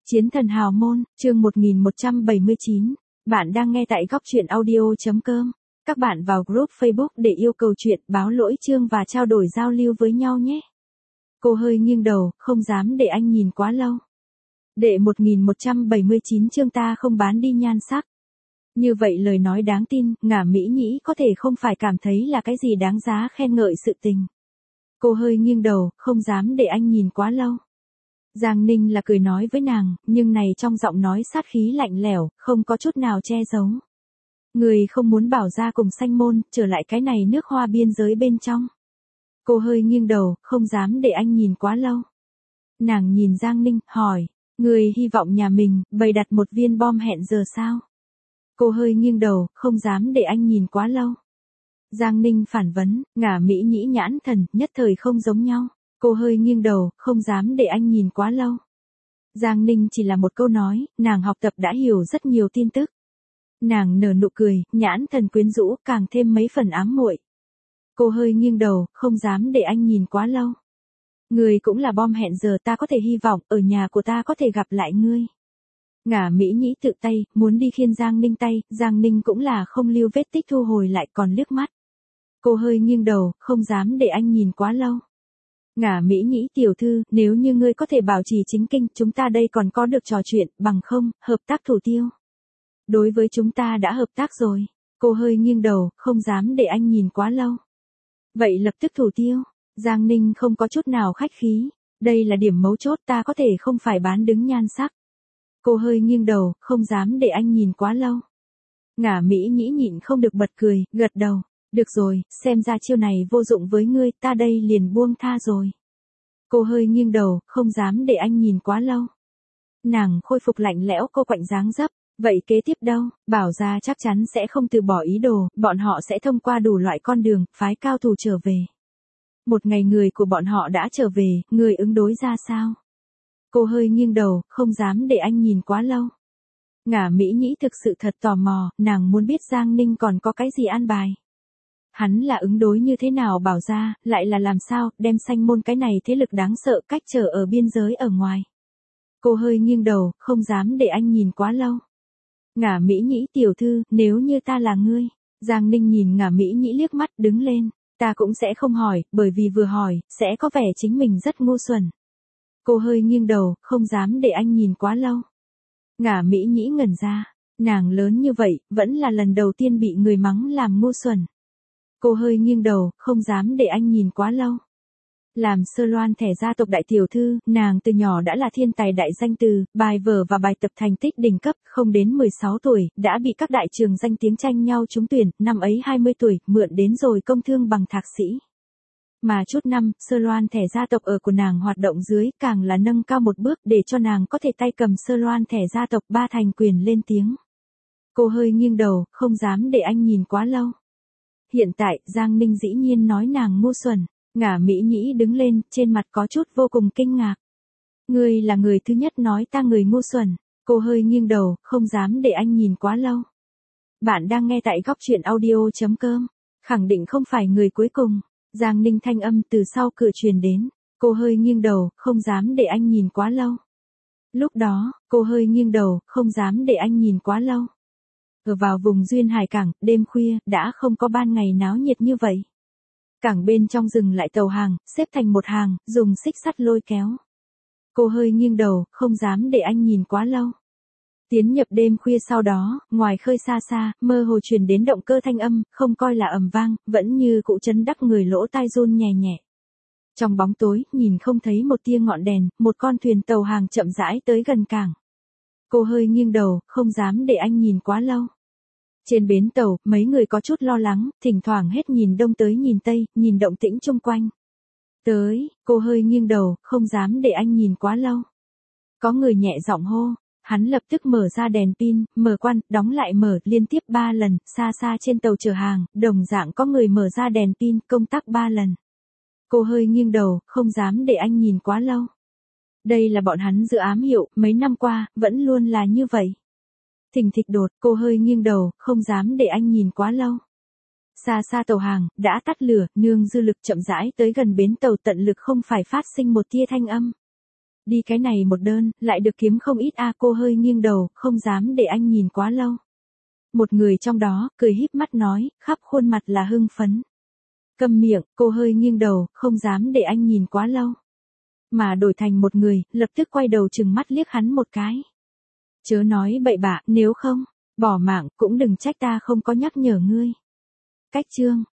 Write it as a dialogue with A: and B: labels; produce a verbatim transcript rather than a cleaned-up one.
A: Chiến thần hào môn, chương một nghìn một trăm bảy mươi chín. Bạn đang nghe tại góc truyện audio.com. Các bạn vào group Facebook để yêu cầu chuyện, báo lỗi chương và trao đổi giao lưu với nhau nhé. Cô hơi nghiêng đầu, không dám để anh nhìn quá lâu. Đệ một nghìn một trăm bảy mươi chín chương ta không bán đi nhan sắc. Như vậy lời nói đáng tin, ngả Mỹ Nhĩ có thể không phải cảm thấy là cái gì đáng giá khen ngợi sự tình. Cô hơi nghiêng đầu, không dám để anh nhìn quá lâu. Giang Ninh là cười nói với nàng, nhưng này trong giọng nói sát khí lạnh lẽo, không có chút nào che giấu. Người không muốn bảo ra cùng sanh môn, trở lại cái này nước hoa biên giới bên trong. Cô hơi nghiêng đầu, không dám để anh nhìn quá lâu. Nàng nhìn Giang Ninh, hỏi, người hy vọng nhà mình, bày đặt một viên bom hẹn giờ sao? Cô hơi nghiêng đầu, không dám để anh nhìn quá lâu. Giang Ninh phản vấn, ngả Mỹ Nhĩ nhãn thần, nhất thời không giống nhau. Cô hơi nghiêng đầu, không dám để anh nhìn quá lâu. Giang Ninh chỉ là một câu nói, nàng học tập đã hiểu rất nhiều tin tức. Nàng nở nụ cười, nhãn thần quyến rũ, càng thêm mấy phần ám muội. Cô hơi nghiêng đầu, không dám để anh nhìn quá lâu. Người cũng là bom hẹn giờ, ta có thể hy vọng, ở nhà của ta có thể gặp lại ngươi. Ngả Mỹ Nhĩ tự tay, muốn đi khiêng Giang Ninh tay, Giang Ninh cũng là không lưu vết tích thu hồi lại còn liếc mắt. Cô hơi nghiêng đầu, không dám để anh nhìn quá lâu. Ngả Mỹ Nhĩ tiểu thư, nếu như ngươi có thể bảo trì chính kinh, chúng ta đây còn có được trò chuyện, bằng không, hợp tác thủ tiêu. Đối với chúng ta đã hợp tác rồi. Cô hơi nghiêng đầu, không dám để anh nhìn quá lâu. Vậy lập tức thủ tiêu. Giang Ninh không có chút nào khách khí. Đây là điểm mấu chốt, ta có thể không phải bán đứng nhan sắc. Cô hơi nghiêng đầu, không dám để anh nhìn quá lâu. Ngả Mỹ Nhĩ nhịn không được bật cười, gật đầu. Được rồi, xem ra chiêu này vô dụng với ngươi, ta đây liền buông tha rồi. Cô hơi nghiêng đầu, không dám để anh nhìn quá lâu. Nàng khôi phục lạnh lẽo, cô quạnh dáng dấp. Vậy kế tiếp đâu? Bảo ra chắc chắn sẽ không từ bỏ ý đồ, bọn họ sẽ thông qua đủ loại con đường, phái cao thủ trở về. Một ngày người của bọn họ đã trở về, người ứng đối ra sao? Cô hơi nghiêng đầu, không dám để anh nhìn quá lâu. Ngả Mỹ Nhĩ thực sự thật tò mò, nàng muốn biết Giang Ninh còn có cái gì an bài. Hắn là ứng đối như thế nào bảo ra, lại là làm sao, đem sanh môn cái này thế lực đáng sợ cách trở ở biên giới ở ngoài. Cô hơi nghiêng đầu, không dám để anh nhìn quá lâu. Ngả Mỹ Nhĩ tiểu thư, nếu như ta là ngươi. Giang Ninh nhìn Ngả Mỹ Nhĩ liếc mắt, đứng lên. Ta cũng sẽ không hỏi, bởi vì vừa hỏi, sẽ có vẻ chính mình rất ngu xuẩn. Cô hơi nghiêng đầu, không dám để anh nhìn quá lâu. Ngả Mỹ Nhĩ ngẩn ra. Nàng lớn như vậy, vẫn là lần đầu tiên bị người mắng làm ngu xuẩn. Cô hơi nghiêng đầu, không dám để anh nhìn quá lâu. Làm Sơ Loan thẻ gia tộc đại tiểu thư, nàng từ nhỏ đã là thiên tài đại danh từ, bài vở và bài tập thành tích đỉnh cấp, không đến mười sáu tuổi, đã bị các đại trường danh tiếng tranh nhau trúng tuyển, năm ấy hai mươi tuổi, mượn đến rồi công thương bằng thạc sĩ. Mà chút năm, Sơ Loan thẻ gia tộc ở của nàng hoạt động dưới, càng là nâng cao một bước để cho nàng có thể tay cầm Sơ Loan thẻ gia tộc ba thành quyền lên tiếng. Cô hơi nghiêng đầu, không dám để anh nhìn quá lâu. Hiện tại, Giang Ninh dĩ nhiên nói nàng ngu xuẩn. Ngả Mỹ Nhĩ đứng lên, trên mặt có chút vô cùng kinh ngạc. Ngươi là người thứ nhất nói ta người ngu xuẩn. Cô hơi nghiêng đầu, không dám để anh nhìn quá lâu. Bạn đang nghe tại góc truyện audio.com. Khẳng định không phải người cuối cùng. Giang Ninh thanh âm từ sau cửa truyền đến. Cô hơi nghiêng đầu, không dám để anh nhìn quá lâu. Lúc đó, cô hơi nghiêng đầu, không dám để anh nhìn quá lâu. Ở vào vùng duyên hải cảng, đêm khuya, đã không có ban ngày náo nhiệt như vậy. Cảng bên trong dừng lại tàu hàng, xếp thành một hàng, dùng xích sắt lôi kéo. Cô hơi nghiêng đầu, không dám để anh nhìn quá lâu. Tiến nhập đêm khuya sau đó, ngoài khơi xa xa, mơ hồ truyền đến động cơ thanh âm, không coi là ầm vang, vẫn như cụ chấn đắc người lỗ tai run nhẹ nhẹ. Trong bóng tối, nhìn không thấy một tia ngọn đèn, một con thuyền tàu hàng chậm rãi tới gần cảng. Cô hơi nghiêng đầu, không dám để anh nhìn quá lâu. Trên bến tàu, mấy người có chút lo lắng, thỉnh thoảng hết nhìn đông tới nhìn tây, nhìn động tĩnh chung quanh. Tới, cô hơi nghiêng đầu, không dám để anh nhìn quá lâu. Có người nhẹ giọng hô, hắn lập tức mở ra đèn pin, mở quan, đóng lại mở, liên tiếp ba lần, xa xa trên tàu chở hàng, đồng dạng có người mở ra đèn pin, công tắc ba lần. Cô hơi nghiêng đầu, không dám để anh nhìn quá lâu. Đây là bọn hắn dự ám hiệu, mấy năm qua, vẫn luôn là như vậy. Thình thịch đột, cô hơi nghiêng đầu, không dám để anh nhìn quá lâu. Xa xa tàu hàng, đã tắt lửa, nương dư lực chậm rãi tới gần bến tàu tận lực không phải phát sinh một tia thanh âm. Đi cái này một đơn, lại được kiếm không ít a. Cô hơi nghiêng đầu, không dám để anh nhìn quá lâu. Một người trong đó, cười híp mắt nói, khắp khuôn mặt là hưng phấn. Câm miệng, cô hơi nghiêng đầu, không dám để anh nhìn quá lâu. Mà đổi thành một người, lập tức quay đầu trừng mắt liếc hắn một cái. Chớ nói bậy bạ, nếu không, bỏ mạng, cũng đừng trách ta không có nhắc nhở ngươi. Cách chương